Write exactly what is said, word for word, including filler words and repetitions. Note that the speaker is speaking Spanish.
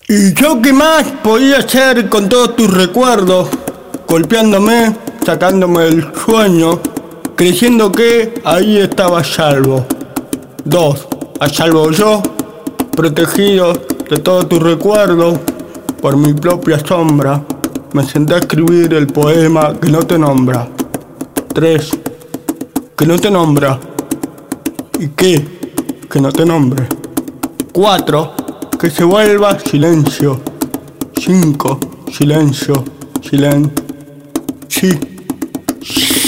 ¿Y yo qué más podía hacer con todos tus recuerdos? Golpeándome, sacándome el sueño, creyendo que ahí estaba a salvo. Dos, a salvo yo, protegido de todos tus recuerdos, por mi propia sombra. Me senté a escribir el poema que no te nombra. Tres, que no te nombra. ¿Y qué? Que no te nombre. Cuatro, que se vuelva silencio. Cinco, silencio, silencio. Sí.